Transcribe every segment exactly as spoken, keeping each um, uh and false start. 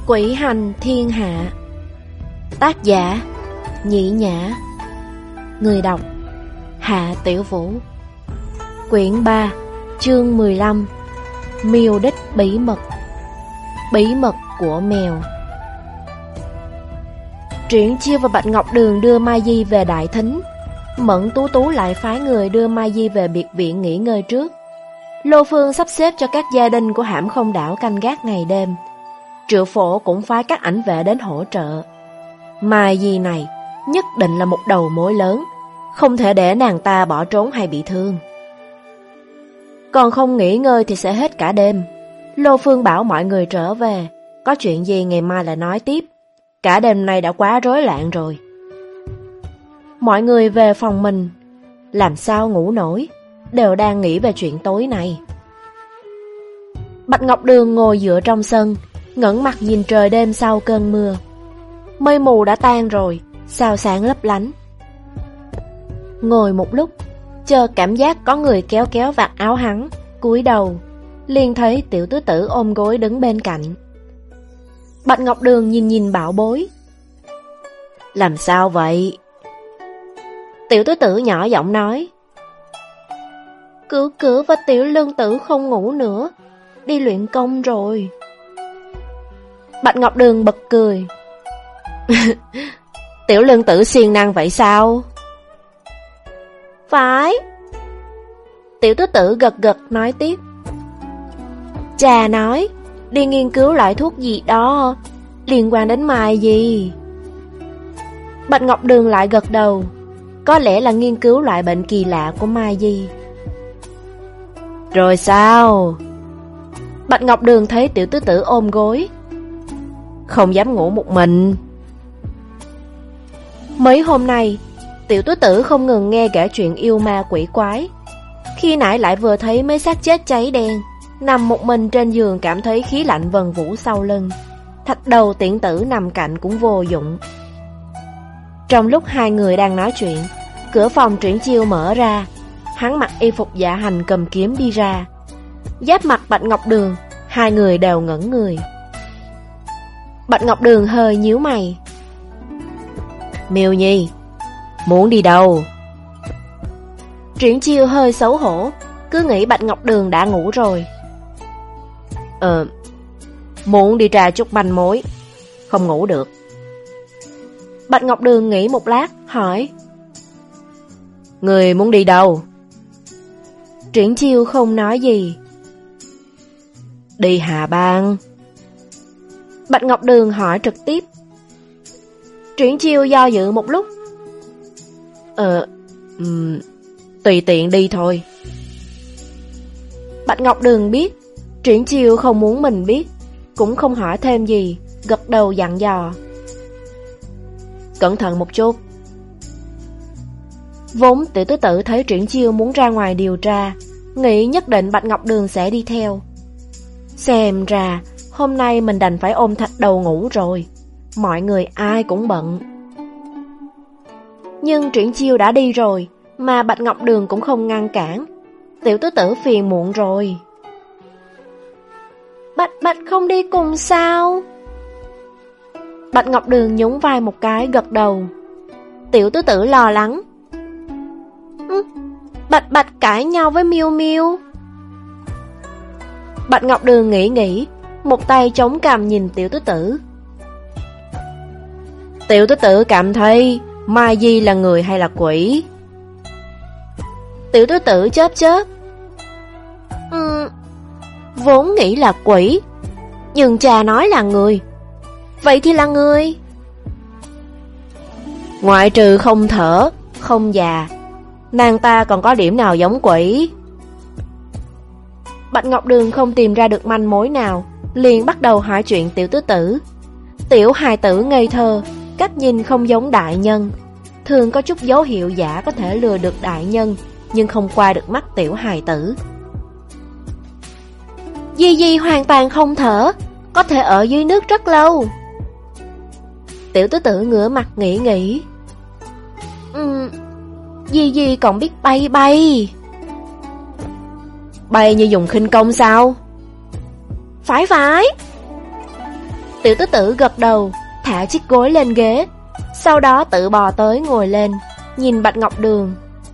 Quỷ hành thiên hạ. Tác giả Nhĩ Nhã. Người đọc Hạ Tiểu Vũ. Quyển ba, chương mười lăm. Miêu đích bí mật. Bí mật của mèo. Triển Chiêu và Bạch Ngọc Đường đưa Mai Di về đại thính. Mẫn Tú Tú lại phái người đưa Mai Di về biệt viện nghỉ ngơi trước. Lô Phương sắp xếp cho các gia đình của Hãm Không Đảo canh gác ngày đêm. Triệu Phổ cũng phái các ảnh vệ đến hỗ trợ. Mai Di này nhất định là một đầu mối lớn, không thể để nàng ta bỏ trốn hay bị thương. Còn không nghỉ ngơi thì sẽ hết cả đêm. Lô Phương bảo mọi người trở về, có chuyện gì ngày mai lại nói tiếp. Cả đêm nay đã quá rối loạn rồi. Mọi người về phòng mình, làm sao ngủ nổi, đều đang nghĩ về chuyện tối nay. Bạch Ngọc Đường ngồi dựa trong sân, ngẩng mặt nhìn trời đêm sau cơn mưa. Mây mù đã tan rồi, sao sáng lấp lánh. Ngồi một lúc, chờ cảm giác có người kéo kéo vạt áo hắn, cúi đầu, liền thấy Tiểu Tứ Tử ôm gối đứng bên cạnh. Bạch Ngọc Đường nhìn nhìn bảo bối. Làm sao vậy? Tiểu Tứ Tử nhỏ giọng nói. Cửu Cửu và Tiểu Lương Tử không ngủ nữa, đi luyện công rồi. Bạch Ngọc Đường bật cười. Tiểu Lương Tử siêng năng vậy sao? Phải. Tiểu Tứ Tử gật gật nói tiếp. Cha nói đi nghiên cứu lại thuốc gì đó liên quan đến Mai Di. Bạch Ngọc Đường lại gật đầu. Có lẽ là nghiên cứu loại bệnh kỳ lạ của Mai Di. Rồi sao? Bạch Ngọc Đường thấy Tiểu Tứ Tử ôm gối, không dám ngủ một mình. Mấy hôm nay Tiểu Tứ Tử không ngừng nghe kể chuyện yêu ma quỷ quái. Khi nãy lại vừa thấy mấy xác chết cháy đen, nằm một mình trên giường cảm thấy khí lạnh vần vũ sau lưng. Thạch Đầu Tiễn Tử nằm cạnh cũng vô dụng. Trong lúc hai người đang nói chuyện, cửa phòng Triển Chiêu mở ra. Hắn mặc y phục dạ hành cầm kiếm đi ra. Giáp mặt Bạch Ngọc Đường, hai người đều ngẩn người. Bạch Ngọc Đường hơi nhíu mày. Miêu Nhi, muốn đi đâu? Triển Chiêu hơi xấu hổ, cứ nghĩ Bạch Ngọc Đường đã ngủ rồi. Ờ, muốn đi tra chút manh mối, không ngủ được. Bạch Ngọc Đường nghĩ một lát, hỏi. Người muốn đi đâu? Triển Chiêu không nói gì. Đi Hà Bang. Bạch Ngọc Đường hỏi trực tiếp. Triển Chiêu do dự một lúc. Ờ, um, tùy tiện đi thôi. Bạch Ngọc Đường biết Triển Chiêu không muốn mình biết, cũng không hỏi thêm gì, gật đầu dặn dò. Cẩn thận một chút. Vốn Tiểu Tứ Tử thấy Triển Chiêu muốn ra ngoài điều tra, nghĩ nhất định Bạch Ngọc Đường sẽ đi theo. Xem ra hôm nay mình đành phải ôm Thạch Đầu ngủ rồi. Mọi người ai cũng bận. Nhưng Triển Chiêu đã đi rồi, mà Bạch Ngọc Đường cũng không ngăn cản. Tiểu Tứ Tử phiền muộn rồi. Bạch Bạch không đi cùng sao? Bạch Ngọc Đường nhún vai một cái gật đầu. Tiểu Tứ Tử lo lắng. Ừ, Bạch Bạch cãi nhau với Miêu Miêu. Bạch Ngọc Đường nghĩ nghĩ, một tay chống cằm nhìn Tiểu Tứ Tử. Tiểu Tứ Tử cảm thấy Mai Di là người hay là quỷ? Tiểu Tứ Tử chớp chớp. Ừ, vốn nghĩ là quỷ, nhưng cha nói là người. Vậy thì là người. Ngoại trừ không thở, không già, nàng ta còn có điểm nào giống quỷ? Bạch Ngọc Đường không tìm ra được manh mối nào, liền bắt đầu hỏi chuyện Tiểu Tứ Tử. Tiểu hài tử ngây thơ, cách nhìn không giống đại nhân, thường có chút dấu hiệu giả có thể lừa được đại nhân, nhưng không qua được mắt tiểu hài tử. Di Di hoàn toàn không thở, có thể ở dưới nước rất lâu. Tiểu Tứ Tử ngửa mặt nghĩ nghĩ. Ừ, Di Di còn biết bay bay. Bay như dùng khinh công sao? Phải phải. Tiểu tứ tử gật đầu, thả chiếc gối lên ghế, sau đó tự bò tới ngồi lên, nhìn Bạch Ngọc Đường.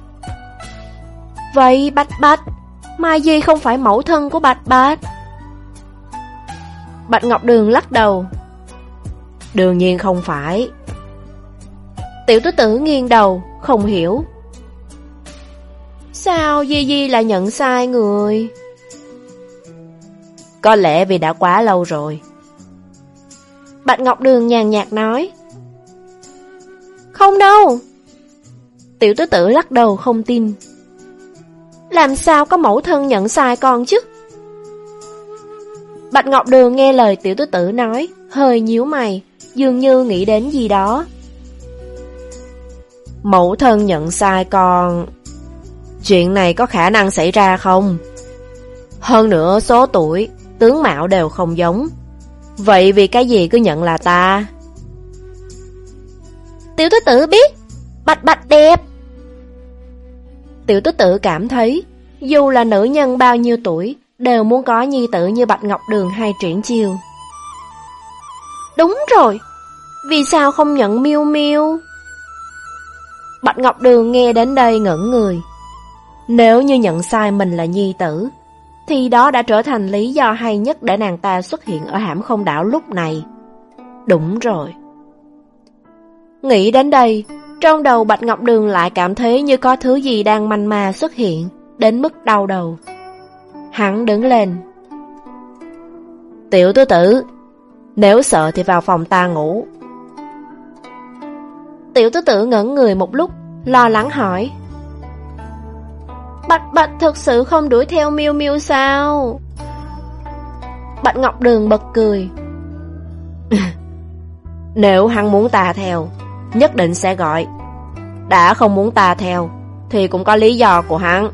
Vậy Bạch Bạch, Mai Di không phải mẫu thân của Bạch Bạch? Bạch Ngọc Đường lắc đầu. Đương nhiên không phải. Tiểu tứ tử nghiêng đầu, không hiểu. Sao Di Di lại nhận sai người? Có lẽ vì đã quá lâu rồi. Bạch Ngọc Đường nhàn nhạt nói. Không đâu. Tiểu tứ tử lắc đầu không tin. Làm sao có mẫu thân nhận sai con chứ? Bạch Ngọc Đường nghe lời tiểu tứ tử nói, hơi nhíu mày, dường như nghĩ đến gì đó. Mẫu thân nhận sai con, chuyện này có khả năng xảy ra không? Hơn nữa số tuổi, tướng mạo đều không giống. Vậy vì cái gì cứ nhận là ta? Tiểu tứ tử biết, Bạch Bạch đẹp. Tiểu tứ tử cảm thấy, dù là nữ nhân bao nhiêu tuổi, đều muốn có nhi tử như Bạch Ngọc Đường hay Triển Chiêu. Đúng rồi, vì sao không nhận Miêu Miêu? Bạch Ngọc Đường nghe đến đây ngẩn người. Nếu như nhận sai mình là nhi tử, thì đó đã trở thành lý do hay nhất để nàng ta xuất hiện ở Hãm Không Đảo lúc này. Đúng rồi. Nghĩ đến đây, trong đầu Bạch Ngọc Đường lại cảm thấy như có thứ gì đang manh ma xuất hiện, đến mức đau đầu. Hắn đứng lên. Tiểu tứ tử, nếu sợ thì vào phòng ta ngủ. Tiểu tứ tử ngẩn người một lúc, lo lắng hỏi. Bạch Bạch thực sự không đuổi theo Miêu Miêu sao? Bạch Ngọc Đường bật cười. Nếu hắn muốn ta theo, nhất định sẽ gọi. Đã không muốn ta theo, thì cũng có lý do của hắn.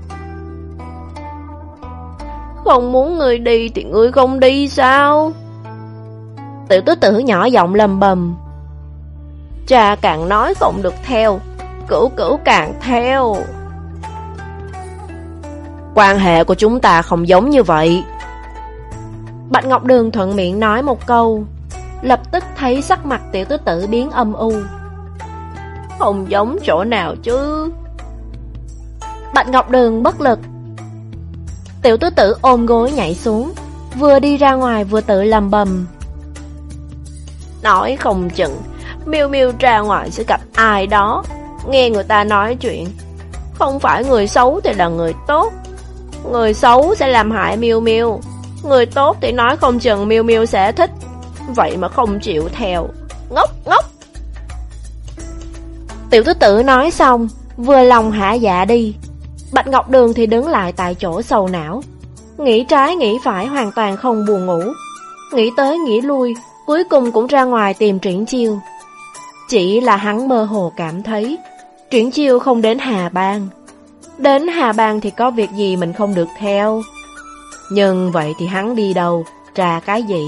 Không muốn người đi thì người không đi sao? Tiểu tứ tử nhỏ giọng lầm bầm. Cha càng nói không được theo, cửu cửu càng theo. Quan hệ của chúng ta không giống như vậy. Bạch Ngọc Đường thuận miệng nói một câu, lập tức thấy sắc mặt tiểu tứ tử biến âm u. Không giống chỗ nào chứ? Bạch Ngọc Đường bất lực. Tiểu tứ tử ôm gối nhảy xuống, vừa đi ra ngoài vừa tự lầm bầm. Nói không chừng Miêu Miêu ra ngoài sẽ gặp ai đó, nghe người ta nói chuyện. Không phải người xấu thì là người tốt. Người xấu sẽ làm hại Miêu Miêu, người tốt thì nói không chừng Miêu Miêu sẽ thích. Vậy mà không chịu theo. Ngốc ngốc. Tiểu tứ tử nói xong, vừa lòng hạ dạ đi. Bạch Ngọc Đường thì đứng lại tại chỗ sầu não, nghĩ trái nghĩ phải hoàn toàn không buồn ngủ. Nghĩ tới nghĩ lui, cuối cùng cũng ra ngoài tìm Triển Chiêu. Chỉ là hắn mơ hồ cảm thấy Triển Chiêu không đến Hà Bang. Đến Hà Bang thì có việc gì mình không được theo. Nhưng vậy thì hắn đi đâu, tra cái gì?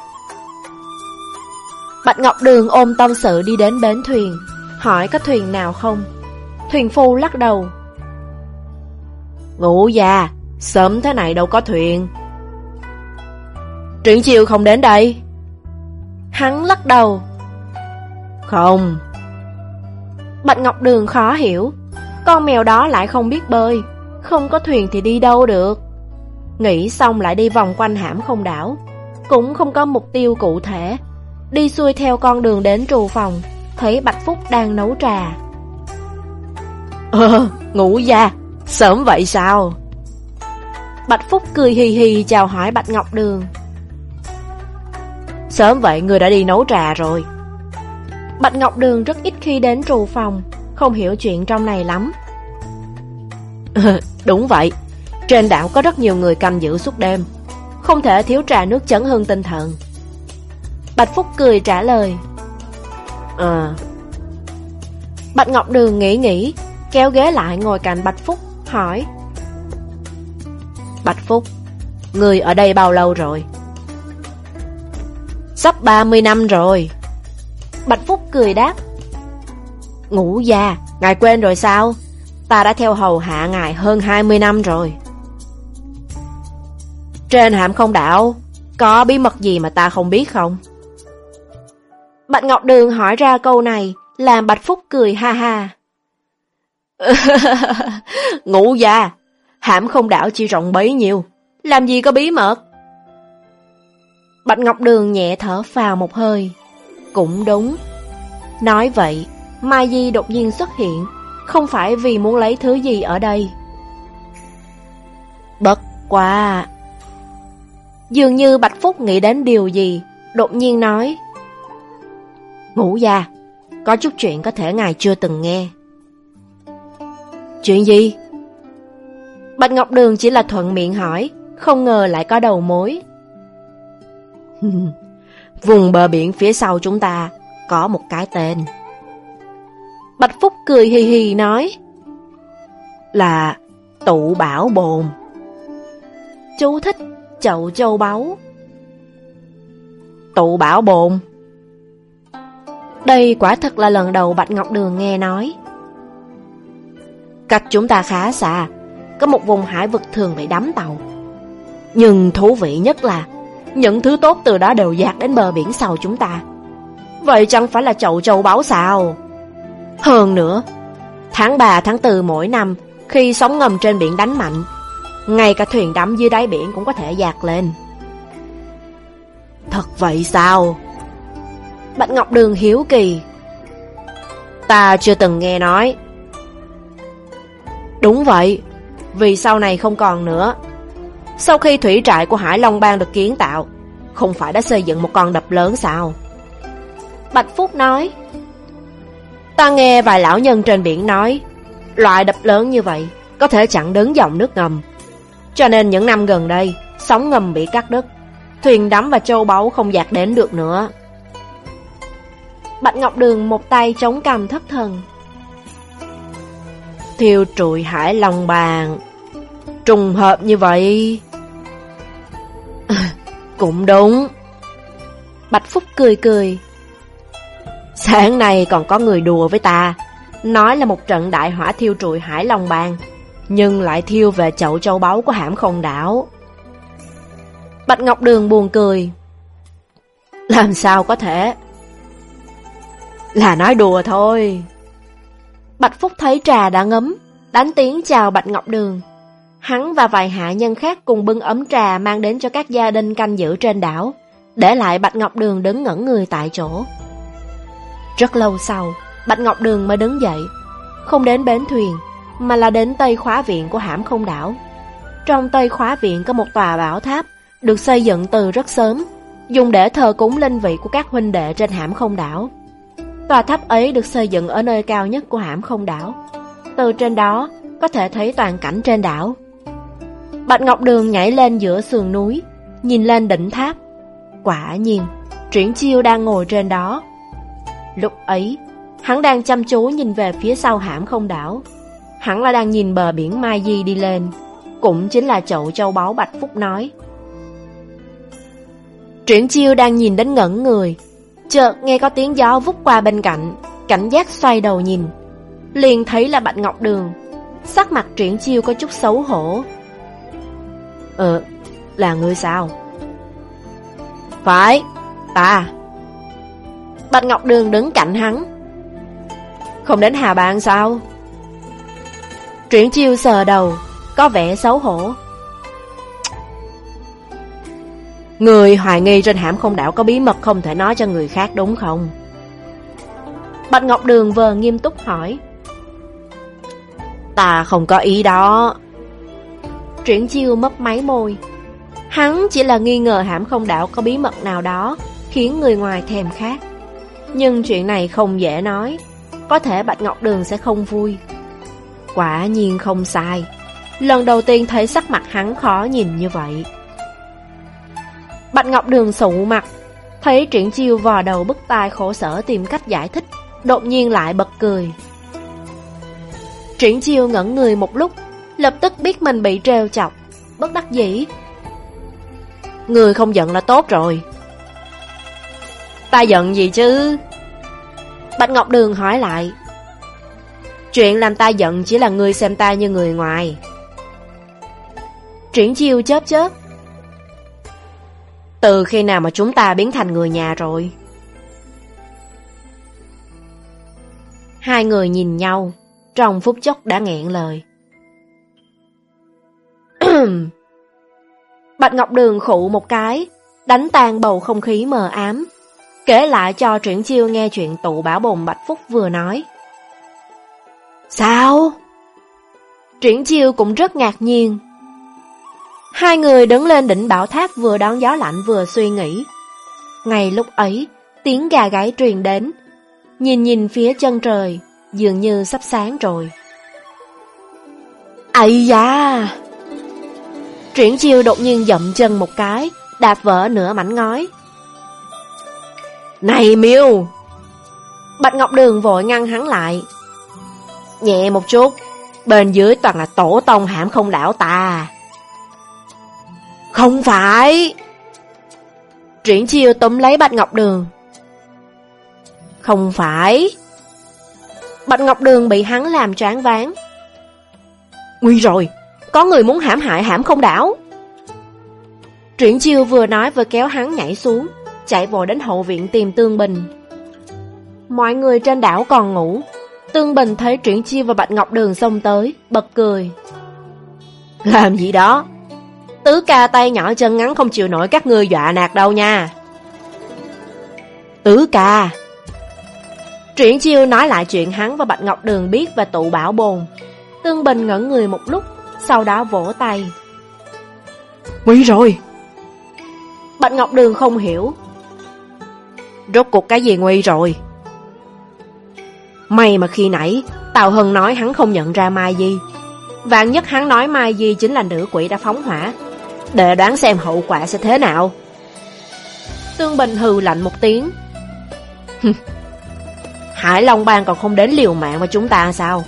Bạch Ngọc Đường ôm tâm sự đi đến bến thuyền, hỏi có thuyền nào không. Thuyền phu lắc đầu. Ngũ già, sớm thế này đâu có thuyền. Triển Chiêu không đến đây. Hắn lắc đầu. Không. Bạch Ngọc Đường khó hiểu, con mèo đó lại không biết bơi, không có thuyền thì đi đâu được. Nghĩ xong lại đi vòng quanh Hãm Không Đảo, cũng không có mục tiêu cụ thể. Đi xuôi theo con đường đến trù phòng, thấy Bạch Phúc đang nấu trà. Ờ, Ngũ gia, sớm vậy sao? Bạch Phúc cười hì hì chào hỏi Bạch Ngọc Đường. Sớm vậy người đã đi nấu trà rồi. Bạch Ngọc Đường rất ít khi đến trù phòng, không hiểu chuyện trong này lắm. Đúng vậy, trên đảo có rất nhiều người canh giữ suốt đêm, không thể thiếu trà nước chấn hưng tinh thần. Bạch Phúc cười trả lời. À. Bạch Ngọc Đường nghĩ nghĩ, kéo ghế lại ngồi cạnh Bạch Phúc, hỏi. Bạch Phúc, người ở đây bao lâu rồi? Sắp ba mươi năm rồi. Bạch Phúc cười đáp. Ngũ gia, ngài quên rồi sao? Ta đã theo hầu hạ ngài hơn hai mươi năm rồi. Trên Hãm Không Đảo có bí mật gì mà ta không biết không? Bạch Ngọc Đường hỏi ra câu này, làm Bạch Phúc cười ha ha. Ngũ gia, Hãm Không Đảo chỉ rộng bấy nhiêu, làm gì có bí mật. Bạch Ngọc Đường nhẹ thở phào một hơi. Cũng đúng. Nói vậy, Mai Di đột nhiên xuất hiện, không phải vì muốn lấy thứ gì ở đây. Bất quá. Dường như Bạch Phúc nghĩ đến điều gì, đột nhiên nói. Ngũ gia, có chút chuyện có thể ngài chưa từng nghe. Chuyện gì? Bạch Ngọc Đường chỉ là thuận miệng hỏi, không ngờ lại có đầu mối. Vùng bờ biển phía sau chúng ta có một cái tên. Bạch Phúc cười hì hì nói. Là Tụ Bảo Bồn. Chú thích: chậu châu báu. Tụ Bảo Bồn. Đây quả thật là lần đầu Bạch Ngọc Đường nghe nói. Cách chúng ta khá xa, có một vùng hải vực thường bị đắm tàu. Nhưng thú vị nhất là những thứ tốt từ đó đều dạt đến bờ biển sau chúng ta. Vậy chẳng phải là chậu châu báu sao? Hơn nữa, tháng ba tháng tư mỗi năm, khi sóng ngầm trên biển đánh mạnh, ngay cả thuyền đắm dưới đáy biển cũng có thể dạt lên. Thật vậy sao? Bạch Ngọc Đường hiếu kỳ. Ta chưa từng nghe nói. Đúng vậy, vì sau này không còn nữa. Sau khi thủy trại của Hải Long Bang được kiến tạo, không phải đã xây dựng một con đập lớn sao? Bạch Phúc nói. Ta nghe vài lão nhân trên biển nói, loại đập lớn như vậy có thể chặn đứng dòng nước ngầm. Cho nên những năm gần đây, sóng ngầm bị cắt đứt, thuyền đắm và châu báu không dạt đến được nữa. Bạch Ngọc Đường một tay chống cằm thất thần. Thiêu trụi Hải Long Bang, trùng hợp như vậy. Cũng đúng. Bạch Phúc cười cười. Sáng nay còn có người đùa với ta, nói là một trận đại hỏa thiêu trụi Hải Long Bang, nhưng lại thiêu về chậu châu báu của Hãm Không Đảo. Bạch Ngọc Đường buồn cười. Làm sao có thể? Là nói đùa thôi. Bạch Phúc thấy trà đã ngấm, đánh tiếng chào Bạch Ngọc Đường. Hắn và vài hạ nhân khác cùng bưng ấm trà mang đến cho các gia đình canh giữ trên đảo, để lại Bạch Ngọc Đường đứng ngẩn người tại chỗ. Rất lâu sau, Bạch Ngọc Đường mới đứng dậy, không đến bến thuyền, mà là đến Tây Khóa Viện của Hãm Không Đảo. Trong Tây Khóa Viện có một tòa bảo tháp, được xây dựng từ rất sớm, dùng để thờ cúng linh vị của các huynh đệ trên Hãm Không Đảo. Tòa tháp ấy được xây dựng ở nơi cao nhất của Hãm Không Đảo. Từ trên đó, có thể thấy toàn cảnh trên đảo. Bạch Ngọc Đường nhảy lên giữa sườn núi, nhìn lên đỉnh tháp. Quả nhiên, Triển Chiêu đang ngồi trên đó. Lúc ấy, hắn đang chăm chú nhìn về phía sau Hãm Không Đảo. Hắn là đang nhìn bờ biển Mai Di đi lên, cũng chính là chậu châu báu Bạch Phúc nói. Triển Chiêu đang nhìn đến ngẩn người, chợt nghe có tiếng gió vút qua bên cạnh, cảnh giác xoay đầu nhìn, liền thấy là Bạch Ngọc Đường. Sắc mặt Triển Chiêu có chút xấu hổ. Ờ, là ngươi sao? Phải, ta. Bạch Ngọc Đường đứng cạnh hắn. Không đến Hà Bang sao? Triển Chiêu sờ đầu, có vẻ xấu hổ. Người hoài nghi trên Hãm Không Đảo có bí mật không thể nói cho người khác đúng không? Bạch Ngọc Đường vờ nghiêm túc hỏi. Ta không có ý đó. Triển Chiêu mấp máy môi. Hắn chỉ là nghi ngờ Hãm Không Đảo có bí mật nào đó khiến người ngoài thèm khát. Nhưng chuyện này không dễ nói, có thể Bạch Ngọc Đường sẽ không vui. Quả nhiên không sai, lần đầu tiên thấy sắc mặt hắn khó nhìn như vậy. Bạch Ngọc Đường sụ mặt, thấy Triển Chiêu vò đầu bứt tai khổ sở tìm cách giải thích, đột nhiên lại bật cười. Triển Chiêu ngẩn người một lúc, lập tức biết mình bị trêu chọc, bất đắc dĩ. Người không giận là tốt rồi. Ta giận gì chứ? Bạch Ngọc Đường hỏi lại. Chuyện làm ta giận chỉ là ngươi xem ta như người ngoài. Triển Chiêu chớp chớp. Từ khi nào mà chúng ta biến thành người nhà rồi? Hai người nhìn nhau, trong phút chốc đã nghẹn lời. Bạch Ngọc Đường khụ một cái, đánh tan bầu không khí mờ ám, kể lại cho Triển Chiêu nghe chuyện tụ bảo bồn Bạch Phúc vừa nói. Sao? Triển Chiêu cũng rất ngạc nhiên. Hai người đứng lên đỉnh bảo tháp vừa đón gió lạnh vừa suy nghĩ. Ngay lúc ấy, tiếng gà gáy truyền đến. Nhìn nhìn phía chân trời, dường như sắp sáng rồi. Ây da! Triển Chiêu đột nhiên dậm chân một cái, đạp vỡ nửa mảnh ngói. Này Miêu! Bạch Ngọc Đường vội ngăn hắn lại. Nhẹ một chút, bên dưới toàn là tổ tông Hãm Không Đảo ta. Không phải! Triển Chiêu túm lấy Bạch Ngọc Đường. Không phải! Bạch Ngọc Đường bị hắn làm choáng váng. Nguy rồi! Có người muốn hãm hại Hãm Không Đảo. Triển Chiêu vừa nói vừa kéo hắn nhảy xuống, chạy vội đến hậu viện tìm Tương Bình. Mọi người trên đảo còn ngủ. Tương Bình thấy Triển Chiêu và Bạch Ngọc Đường xông tới, bật cười. Làm gì đó? Tứ ca tay nhỏ chân ngắn không chịu nổi các ngươi dọa nạt đâu nha. Tứ ca! Triển Chiêu nói lại chuyện hắn và Bạch Ngọc Đường biết về tụ bảo bồn. Tương Bình ngẩn người một lúc, sau đó vỗ tay. Nguy rồi! Bạch Ngọc Đường không hiểu. Rốt cuộc cái gì nguy rồi? May mà khi nãy Tào Hân nói hắn không nhận ra Mai Di. Vạn nhất hắn nói Mai Di chính là nữ quỷ đã phóng hỏa. Để đoán xem hậu quả sẽ thế nào. Tương Bình hừ lạnh một tiếng. Hải Long Bang còn không đến liều mạng với chúng ta sao?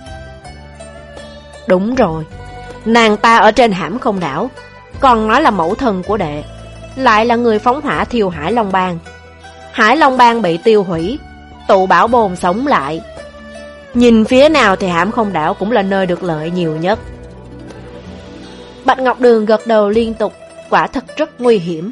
Đúng rồi, nàng ta ở trên Hãm Không Đảo, còn nói là mẫu thân của đệ, lại là người phóng hỏa thiêu Hải Long Bang. Hải Long Bang bị tiêu hủy, tụ bảo bồn sống lại. Nhìn phía nào thì Hãm Không Đảo cũng là nơi được lợi nhiều nhất. Bạch Ngọc Đường gật đầu liên tục, quả thật rất nguy hiểm.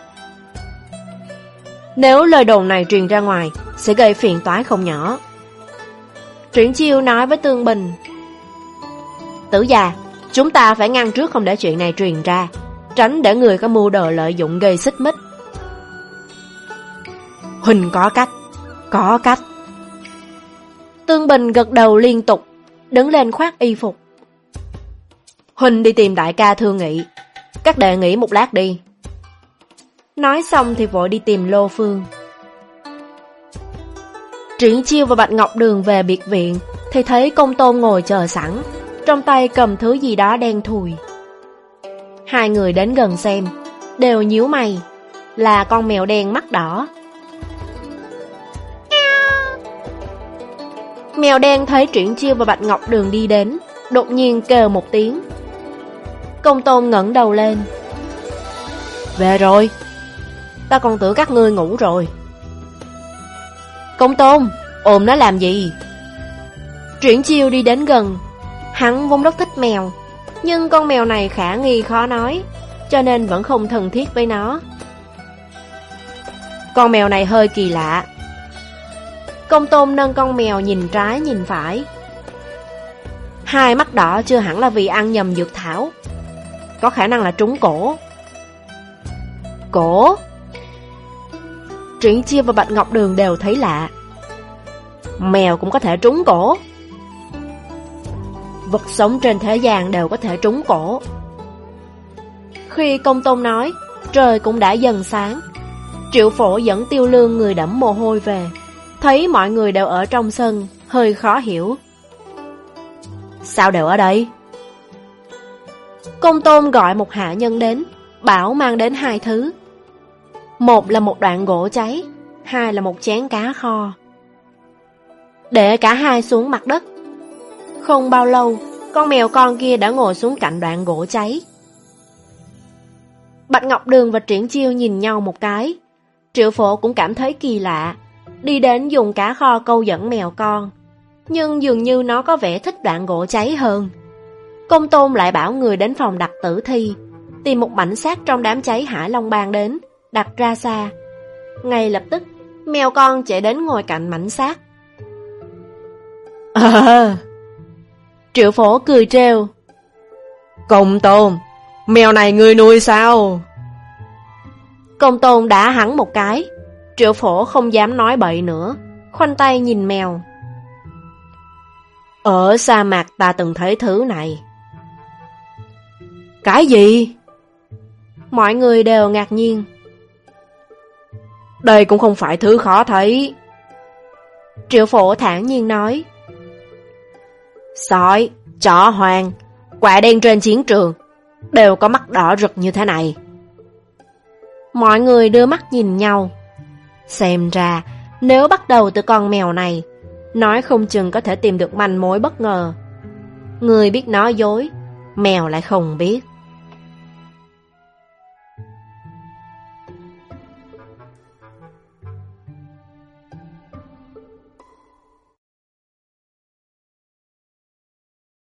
Nếu lời đồn này truyền ra ngoài, sẽ gây phiền toái không nhỏ. Triển Chiêu nói với Tương Bình. Tử già, chúng ta phải ngăn trước không để chuyện này truyền ra, tránh để người có mưu đồ lợi dụng gây xích mích. Huỳnh có cách, có cách. Tương Bình gật đầu liên tục, đứng lên khoác y phục. Huỳnh đi tìm đại ca thương nghị, các đệ nghỉ một lát đi. Nói xong thì vội đi tìm Lô Phương. Triển Chiêu và Bạch Ngọc Đường về biệt viện thì thấy Công Tôn ngồi chờ sẵn, trong tay cầm thứ gì đó đen thùi. Hai người đến gần xem, đều nhíu mày, là con mèo đen mắt đỏ. Mèo đen thấy Triển Chiêu và Bạch Ngọc Đường đi đến, đột nhiên kêu một tiếng. Công Tôn ngẩng đầu lên. Về rồi, ta còn tưởng các ngươi ngủ rồi. Công Tôn, ôm nó làm gì? Triển Chiêu đi đến gần. Hắn vốn rất thích mèo, nhưng con mèo này khả nghi khó nói, cho nên vẫn không thân thiết với nó. Con mèo này hơi kỳ lạ. Công Tôn nâng con mèo nhìn trái nhìn phải. Hai mắt đỏ chưa hẳn là vì ăn nhầm dược thảo, có khả năng là trúng cổ. Cổ? Triển Chiêu và Bạch Ngọc Đường đều thấy lạ. Mèo cũng có thể trúng cổ. Vật sống trên thế gian đều có thể trúng cổ. Khi Công Tôn nói, trời cũng đã dần sáng. Triệu Phổ dẫn Tiêu Lương người đẫm mồ hôi về, thấy mọi người đều ở trong sân, hơi khó hiểu. Sao đều ở đây? Công Tôn gọi một hạ nhân đến, bảo mang đến hai thứ. Một là một đoạn gỗ cháy, hai là một chén cá kho. Để cả hai xuống mặt đất. Không bao lâu, con mèo con kia đã ngồi xuống cạnh đoạn gỗ cháy. Bạch Ngọc Đường và Triển Chiêu nhìn nhau một cái. Triệu Phổ cũng cảm thấy kỳ lạ, đi đến dùng cá kho câu dẫn mèo con, nhưng dường như nó có vẻ thích đoạn gỗ cháy hơn. Công Tôn lại bảo người đến phòng đặt tử thi, tìm một mảnh xác trong đám cháy Hải Long Bang đến, đặt ra xa. Ngay lập tức, mèo con chạy đến ngồi cạnh mảnh xác. À, Triệu Phổ cười trêu. Công Tôn, mèo này ngươi nuôi sao? Công Tôn đá hắn một cái. Triệu Phổ không dám nói bậy nữa, khoanh tay nhìn mèo. Ở sa mạc ta từng thấy thứ này. Cái gì? Mọi người đều ngạc nhiên. Đây cũng không phải thứ khó thấy. Triệu Phổ thản nhiên nói. Sói, chó hoang, quả đen trên chiến trường đều có mắt đỏ rực như thế này. Mọi người đưa mắt nhìn nhau. Xem ra, nếu bắt đầu từ con mèo này, nói không chừng có thể tìm được manh mối bất ngờ. Người biết nói dối, mèo lại không biết.